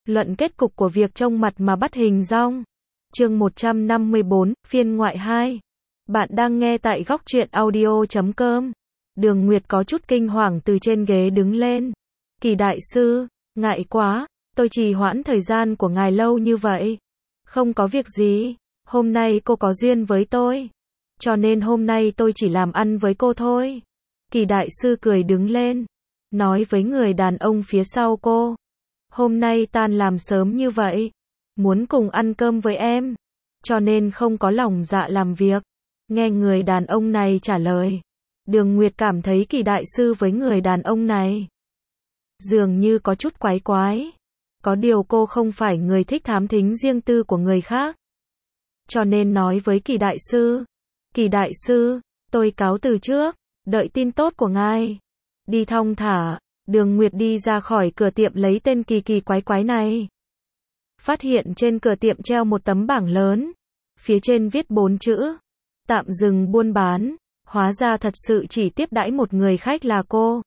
Luận kết cục của việc trông mặt mà bắt hình dong. Chương 154, phiên ngoại 2. Bạn đang nghe tại góc truyện audio.com. Đường Nguyệt có chút kinh hoàng từ trên ghế đứng lên. Kỳ đại sư, ngại quá, tôi trì hoãn thời gian của ngài lâu như vậy. Không có việc gì, hôm nay cô có duyên với tôi. Cho nên hôm nay tôi chỉ làm ăn với cô thôi. Kỳ đại sư cười đứng lên, nói với người đàn ông phía sau cô. Hôm nay tan làm sớm như vậy, muốn cùng ăn cơm với em, cho nên không có lòng dạ làm việc. Nghe người đàn ông này trả lời, Đường Nguyệt cảm thấy Kỳ đại sư với người đàn ông này dường như có chút quái quái. Có điều cô không phải người thích thám thính riêng tư của người khác. Cho nên nói với Kỳ đại sư, tôi cáo từ trước, đợi tin tốt của ngài. Đi thong thả. Đường Nguyệt đi ra khỏi cửa tiệm lấy tên kỳ kỳ quái quái này. Phát hiện trên cửa tiệm treo một tấm bảng lớn. Phía trên viết 4 chữ. Tạm dừng buôn bán. Hóa ra thật sự chỉ tiếp đãi một người khách là cô.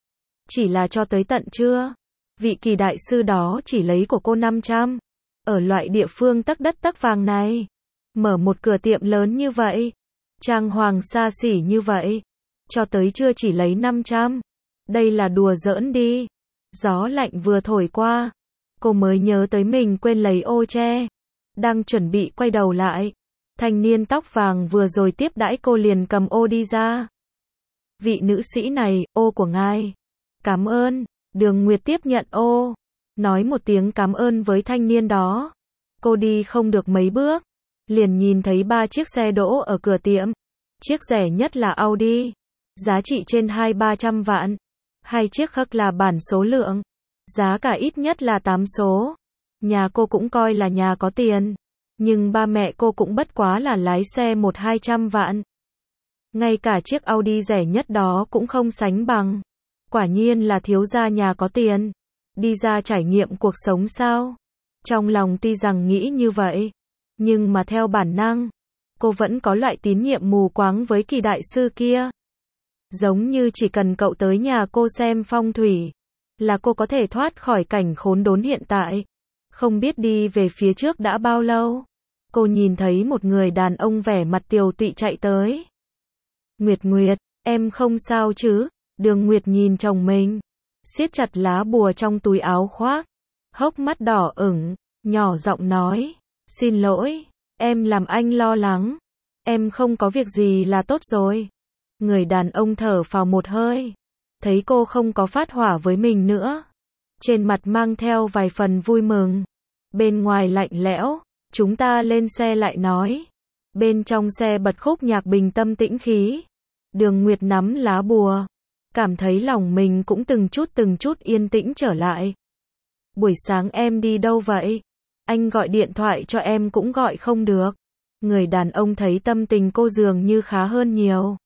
Chỉ là cho tới tận trưa. Vị Kỳ đại sư đó chỉ lấy của cô 500. Ở loại địa phương tắc đất tắc vàng này. Mở một cửa tiệm lớn như vậy. Trang hoàng xa xỉ như vậy. Cho tới trưa chỉ lấy 500. Đây là đùa giỡn đi. Gió lạnh vừa thổi qua. Cô mới nhớ tới mình quên lấy ô che. Đang chuẩn bị quay đầu lại. Thanh niên tóc vàng vừa rồi tiếp đãi cô liền cầm ô đi ra. Vị nữ sĩ này, ô của ngài. Cảm ơn. Đường Nguyệt tiếp nhận ô. Nói một tiếng cảm ơn với thanh niên đó. Cô đi không được mấy bước. Liền nhìn thấy 3 chiếc xe đỗ ở cửa tiệm. Chiếc rẻ nhất là Audi. Giá trị trên 200-300 vạn. 2 chiếc khác là bản số lượng. Giá cả ít nhất là 8 số. Nhà cô cũng coi là nhà có tiền. Nhưng ba mẹ cô cũng bất quá là lái xe 100-200 vạn. Ngay cả chiếc Audi rẻ nhất đó cũng không sánh bằng. Quả nhiên là thiếu gia nhà có tiền. Đi ra trải nghiệm cuộc sống sao? Trong lòng tuy rằng nghĩ như vậy. Nhưng mà theo bản năng, cô vẫn có loại tín nhiệm mù quáng với Kỳ đại sư kia. Giống như chỉ cần cậu tới nhà cô xem phong thủy, là cô có thể thoát khỏi cảnh khốn đốn hiện tại. Không biết đi về phía trước đã bao lâu, cô nhìn thấy một người đàn ông vẻ mặt tiều tụy chạy tới. Nguyệt, em không sao chứ? Đường Nguyệt nhìn chồng mình, siết chặt lá bùa trong túi áo khoác, hốc mắt đỏ ửng, nhỏ giọng nói, xin lỗi, em làm anh lo lắng. Em không có việc gì là tốt rồi. Người đàn ông thở phào một hơi, thấy cô không có phát hỏa với mình nữa, trên mặt mang theo vài phần vui mừng. Bên ngoài lạnh lẽo, chúng ta lên xe lại nói. Bên trong xe bật khúc nhạc bình tâm tĩnh khí. Đường Nguyệt nắm lá bùa, cảm thấy lòng mình cũng từng chút yên tĩnh trở lại. Buổi sáng em đi đâu vậy? Anh gọi điện thoại cho em cũng gọi không được. Người đàn ông thấy tâm tình cô dường như khá hơn nhiều.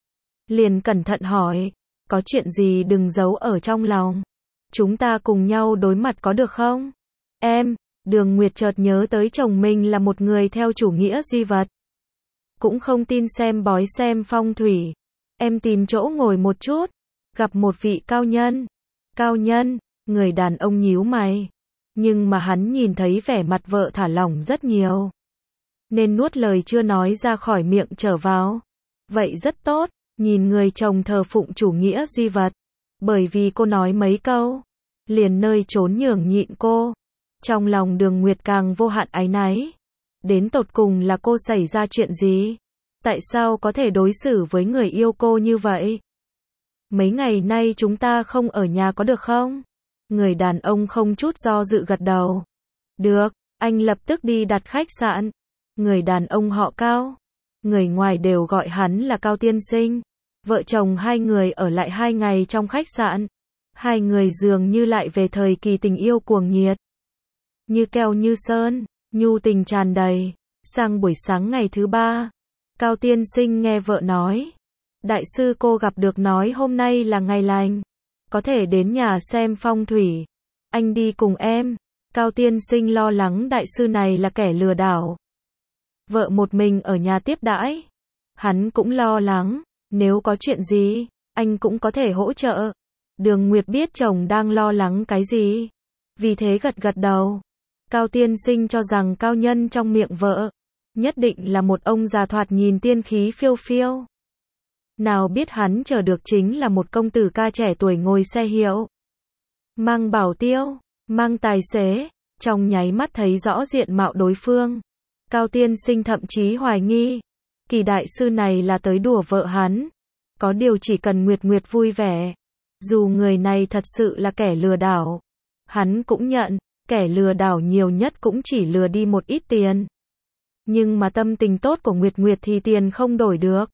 Liền cẩn thận hỏi, có chuyện gì đừng giấu ở trong lòng. Chúng ta cùng nhau đối mặt có được không? Đường Nguyệt chợt nhớ tới chồng mình là một người theo chủ nghĩa duy vật. Cũng không tin xem bói xem phong thủy. Em tìm chỗ ngồi một chút, gặp một vị cao nhân. Cao nhân, người đàn ông nhíu mày. Nhưng mà hắn nhìn thấy vẻ mặt vợ thả lỏng rất nhiều. Nên nuốt lời chưa nói ra khỏi miệng trở vào. Vậy rất tốt. Nhìn người chồng thờ phụng chủ nghĩa duy vật. Bởi vì cô nói mấy câu, liền nơi trốn nhường nhịn cô. Trong lòng Đường Nguyệt càng vô hạn áy náy. Đến tột cùng là cô xảy ra chuyện gì? Tại sao có thể đối xử với người yêu cô như vậy? Mấy ngày nay chúng ta không ở nhà có được không? Người đàn ông không chút do dự gật đầu. Được, anh lập tức đi đặt khách sạn. Người đàn ông họ Cao. Người ngoài đều gọi hắn là Cao tiên sinh. Vợ chồng hai người ở lại 2 ngày trong khách sạn. Hai người dường như lại về thời kỳ tình yêu cuồng nhiệt. Như keo như sơn, nhu tình tràn đầy. Sang buổi sáng ngày thứ 3, Cao tiên sinh nghe vợ nói. Đại sư cô gặp được nói hôm nay là ngày lành. Có thể đến nhà xem phong thủy. Anh đi cùng em. Cao tiên sinh lo lắng đại sư này là kẻ lừa đảo. Vợ một mình ở nhà tiếp đãi. Hắn cũng lo lắng. Nếu có chuyện gì, anh cũng có thể hỗ trợ. Đường Nguyệt biết chồng đang lo lắng cái gì. vì thế gật gật đầu. Cao tiên sinh cho rằng cao nhân trong miệng vợ, nhất định là một ông già thoạt nhìn tiên khí phiêu phiêu. Nào biết hắn chờ được chính là một công tử ca trẻ tuổi ngồi xe hiệu. Mang bảo tiêu, mang tài xế, trong nháy mắt thấy rõ diện mạo đối phương. Cao tiên sinh thậm chí hoài nghi, Kỳ đại sư này là tới đùa vợ hắn. Có điều chỉ cần Nguyệt Nguyệt vui vẻ, dù người này thật sự là kẻ lừa đảo, hắn cũng nhận, kẻ lừa đảo nhiều nhất cũng chỉ lừa đi một ít tiền. Nhưng mà tâm tình tốt của Nguyệt Nguyệt thì tiền không đổi được.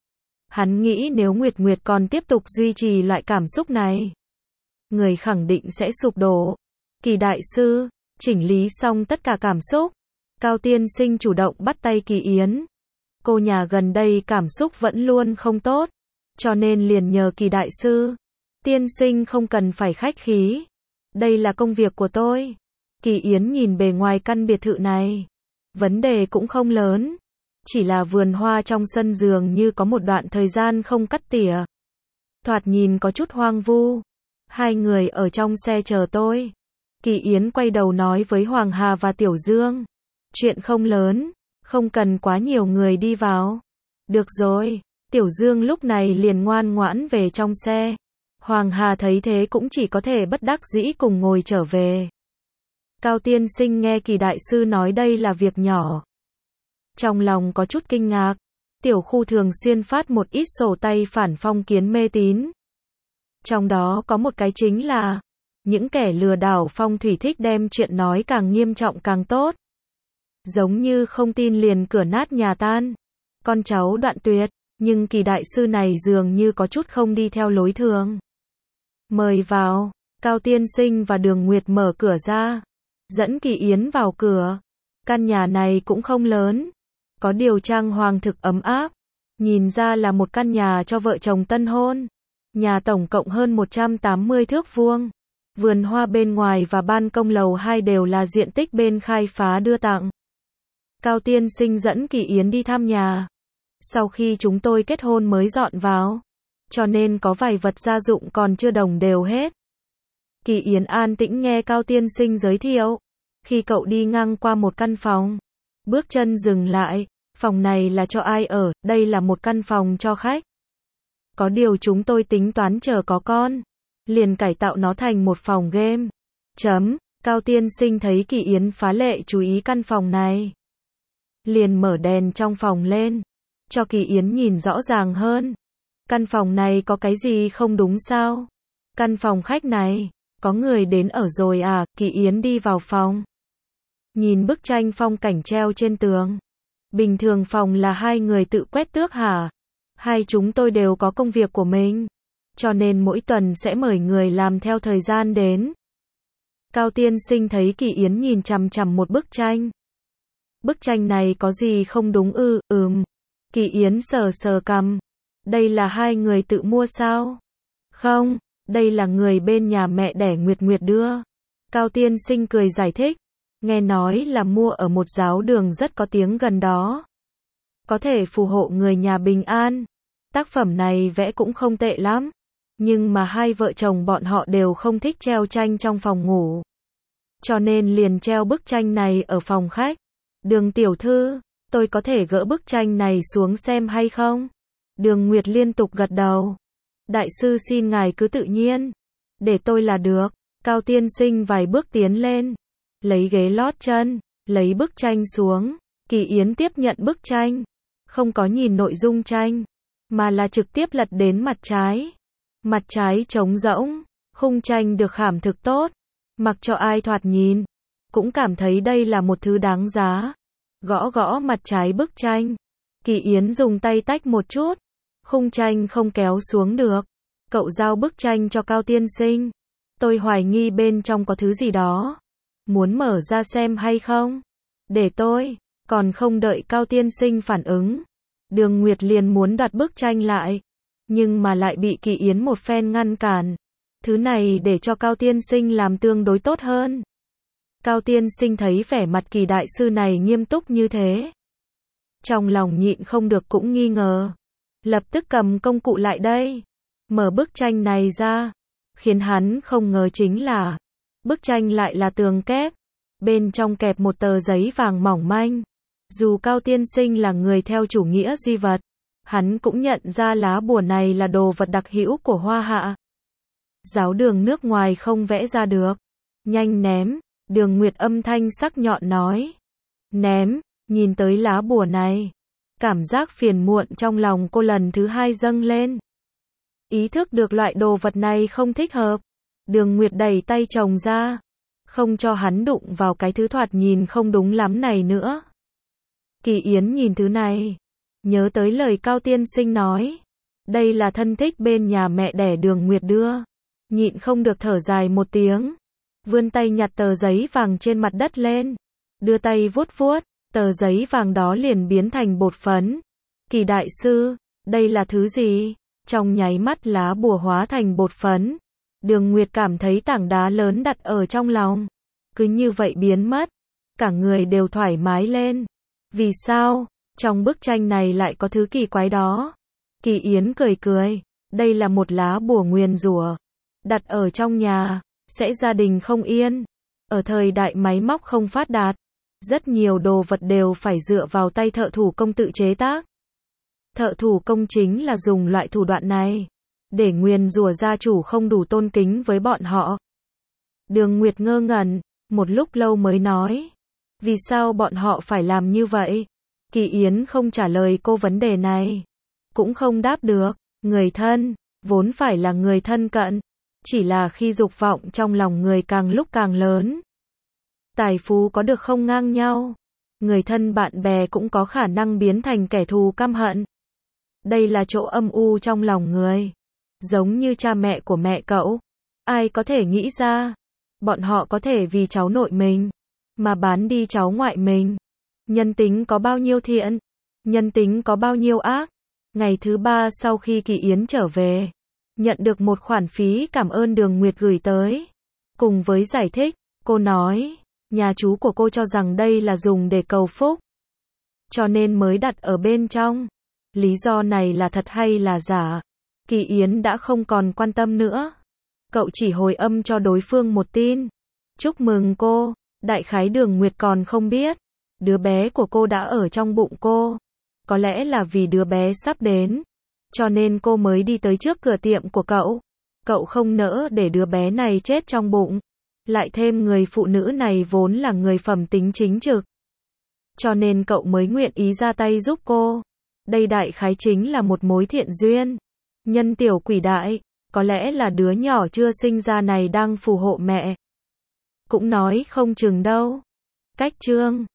Hắn nghĩ nếu Nguyệt Nguyệt còn tiếp tục duy trì loại cảm xúc này, người khẳng định sẽ sụp đổ. Kỳ đại sư, chỉnh lý xong tất cả cảm xúc, Cao tiên sinh chủ động bắt tay Kỳ Yến. Cô nhà gần đây cảm xúc vẫn luôn không tốt, cho nên liền nhờ Kỳ đại sư. Tiên sinh không cần phải khách khí, đây là công việc của tôi. Kỳ Yến nhìn bề ngoài căn biệt thự này, vấn đề cũng không lớn, chỉ là vườn hoa trong sân dường như có một đoạn thời gian không cắt tỉa, thoạt nhìn có chút hoang vu. Hai người ở trong xe chờ tôi. Kỳ Yến quay đầu nói với Hoàng Hà và Tiểu Dương, chuyện không lớn, không cần quá nhiều người đi vào. Được rồi. Tiểu Dương lúc này liền ngoan ngoãn về trong xe. Hoàng Hà thấy thế cũng chỉ có thể bất đắc dĩ cùng ngồi trở về. Cao tiên sinh nghe Kỳ đại sư nói đây là việc nhỏ, trong lòng có chút kinh ngạc. Tiểu khu thường xuyên phát một ít sổ tay phản phong kiến mê tín. Trong đó có một cái chính là, những kẻ lừa đảo phong thủy thích đem chuyện nói càng nghiêm trọng càng tốt. Giống như không tin liền cửa nát nhà tan, con cháu đoạn tuyệt, nhưng Kỳ đại sư này dường như có chút không đi theo lối thường. Mời vào. Cao tiên sinh và Đường Nguyệt mở cửa ra, dẫn Kỳ Yến vào cửa. Căn nhà này cũng không lớn, có điều trang hoàng thực ấm áp, nhìn ra là một căn nhà cho vợ chồng tân hôn. Nhà tổng cộng hơn 180 thước vuông, vườn hoa bên ngoài và ban công lầu 2 đều là diện tích bên khai phá đưa tặng. Cao tiên sinh dẫn Kỳ Yến đi thăm nhà. Sau khi chúng tôi kết hôn mới dọn vào, cho nên có vài vật gia dụng còn chưa đồng đều hết. Kỳ Yến an tĩnh nghe Cao tiên sinh giới thiệu. Khi cậu đi ngang qua một căn phòng, bước chân dừng lại. Phòng này là cho ai ở? Đây là một căn phòng cho khách. Có điều chúng tôi tính toán chờ có con, liền cải tạo nó thành một phòng game. Cao tiên sinh thấy Kỳ Yến phá lệ chú ý căn phòng này, liền mở đèn trong phòng lên, cho Kỳ Yến nhìn rõ ràng hơn. Căn phòng này có cái gì không đúng sao? Căn phòng khách này, có người đến ở rồi à? Kỳ Yến đi vào phòng, nhìn bức tranh phong cảnh treo trên tường. Bình thường phòng là hai người tự quét tước hả? Hai chúng tôi đều có công việc của mình, cho nên mỗi tuần sẽ mời người làm theo thời gian đến. Cao tiên sinh thấy Kỳ Yến nhìn chằm chằm một bức tranh. Bức tranh này có gì không đúng ư? Kỳ Yến sờ sờ cằm. Đây là hai người tự mua sao? Không, đây là người bên nhà mẹ đẻ Nguyệt Nguyệt đưa. Cao tiên sinh cười giải thích. Nghe nói là mua ở một giáo đường rất có tiếng gần đó, có thể phù hộ người nhà bình an. Tác phẩm này vẽ cũng không tệ lắm, nhưng mà hai vợ chồng bọn họ đều không thích treo tranh trong phòng ngủ, cho nên liền treo bức tranh này ở phòng khách. Đường tiểu thư, tôi có thể gỡ bức tranh này xuống xem hay không? Đường Nguyệt liên tục gật đầu. Đại sư xin ngài cứ tự nhiên, để tôi là được. Cao tiên sinh vài bước tiến lên, lấy ghế lót chân, lấy bức tranh xuống. Kỳ Yến tiếp nhận bức tranh, không có nhìn nội dung tranh, mà là trực tiếp lật đến mặt trái. Mặt trái trống rỗng, khung tranh được khảm thực tốt, mặc cho ai thoạt nhìn, cũng cảm thấy đây là một thứ đáng giá. Gõ gõ mặt trái bức tranh, Kỳ Yến dùng tay tách một chút, khung tranh không kéo xuống được. Cậu giao bức tranh cho Cao tiên sinh. Tôi hoài nghi bên trong có thứ gì đó. Muốn mở ra xem hay không? Để tôi. Còn không đợi Cao tiên sinh phản ứng, Đường Nguyệt liền muốn đoạt bức tranh lại, nhưng mà lại bị Kỳ Yến một phen ngăn cản. Thứ này để cho Cao tiên sinh làm tương đối tốt hơn. Cao tiên sinh thấy vẻ mặt Kỳ đại sư này nghiêm túc như thế, trong lòng nhịn không được cũng nghi ngờ. Lập tức cầm công cụ lại đây, mở bức tranh này ra. Khiến hắn không ngờ chính là, Bức tranh lại là tường kép, bên trong kẹp một tờ giấy vàng mỏng manh. Dù Cao tiên sinh là người theo chủ nghĩa duy vật, hắn cũng nhận ra lá bùa này là đồ vật đặc hữu của Hoa Hạ. Giáo đường nước ngoài không vẽ ra được. Nhanh ném, Đường Nguyệt âm thanh sắc nhọn nói. Ném, nhìn tới lá bùa này. Cảm giác phiền muộn trong lòng cô lần thứ hai dâng lên. Ý thức được loại đồ vật này không thích hợp. Đường Nguyệt đẩy tay chồng ra. Không cho hắn đụng vào cái thứ thoạt nhìn không đúng lắm này nữa. Kỳ Yến nhìn thứ này. Nhớ tới lời Cao tiên sinh nói. Đây là thân thích bên nhà mẹ đẻ Đường Nguyệt đưa. Nhịn không được thở dài một tiếng. Vươn tay nhặt tờ giấy vàng trên mặt đất lên. Đưa tay vuốt vuốt. Tờ giấy vàng đó liền biến thành bột phấn. Kỳ đại sư, đây là thứ gì? Trong nháy mắt lá bùa hóa thành bột phấn. Đường Nguyệt cảm thấy tảng đá lớn đặt ở trong lòng. Cứ như vậy biến mất. Cả người đều thoải mái lên. Vì sao? Trong bức tranh này lại có thứ kỳ quái đó. Kỳ Yến cười cười. Đây là một lá bùa nguyền rủa. Đặt ở trong nhà, sẽ gia đình không yên. Ở thời đại máy móc không phát đạt, rất nhiều đồ vật đều phải dựa vào tay thợ thủ công tự chế tác. Thợ thủ công chính là dùng loại thủ đoạn này, để nguyền rủa gia chủ không đủ tôn kính với bọn họ. Đường Nguyệt ngơ ngẩn, một lúc lâu mới nói. Vì sao bọn họ phải làm như vậy? Kỳ Yến không trả lời cô vấn đề này. Cũng không đáp được. Người thân, vốn phải là người thân cận. Chỉ là khi dục vọng trong lòng người càng lúc càng lớn. Tài phú có được không ngang nhau. Người thân bạn bè cũng có khả năng biến thành kẻ thù căm hận. Đây là chỗ âm u trong lòng người. Giống như cha mẹ của mẹ cậu. Ai có thể nghĩ ra. Bọn họ có thể vì cháu nội mình mà bán đi cháu ngoại mình. Nhân tính có bao nhiêu thiện, nhân tính có bao nhiêu ác. Ngày thứ 3 sau khi Kỳ Yến trở về, nhận được một khoản phí cảm ơn Đường Nguyệt gửi tới. Cùng với giải thích, cô nói, nhà chú của cô cho rằng đây là dùng để cầu phúc, cho nên mới đặt ở bên trong. Lý do này là thật hay là giả? Kỳ Yến đã không còn quan tâm nữa. Cậu chỉ hồi âm cho đối phương một tin. Chúc mừng cô, đại khái Đường Nguyệt còn không biết. Đứa bé của cô đã ở trong bụng cô. Có lẽ là vì đứa bé sắp đến, cho nên cô mới đi tới trước cửa tiệm của cậu. Cậu không nỡ để đứa bé này chết trong bụng. Lại thêm người phụ nữ này vốn là người phẩm tính chính trực. Cho nên cậu mới nguyện ý ra tay giúp cô. Đây đại khái chính là một mối thiện duyên. Nhân tiểu quỷ đại, có lẽ là đứa nhỏ chưa sinh ra này đang phù hộ mẹ. Cũng nói không chừng đâu. Cách chương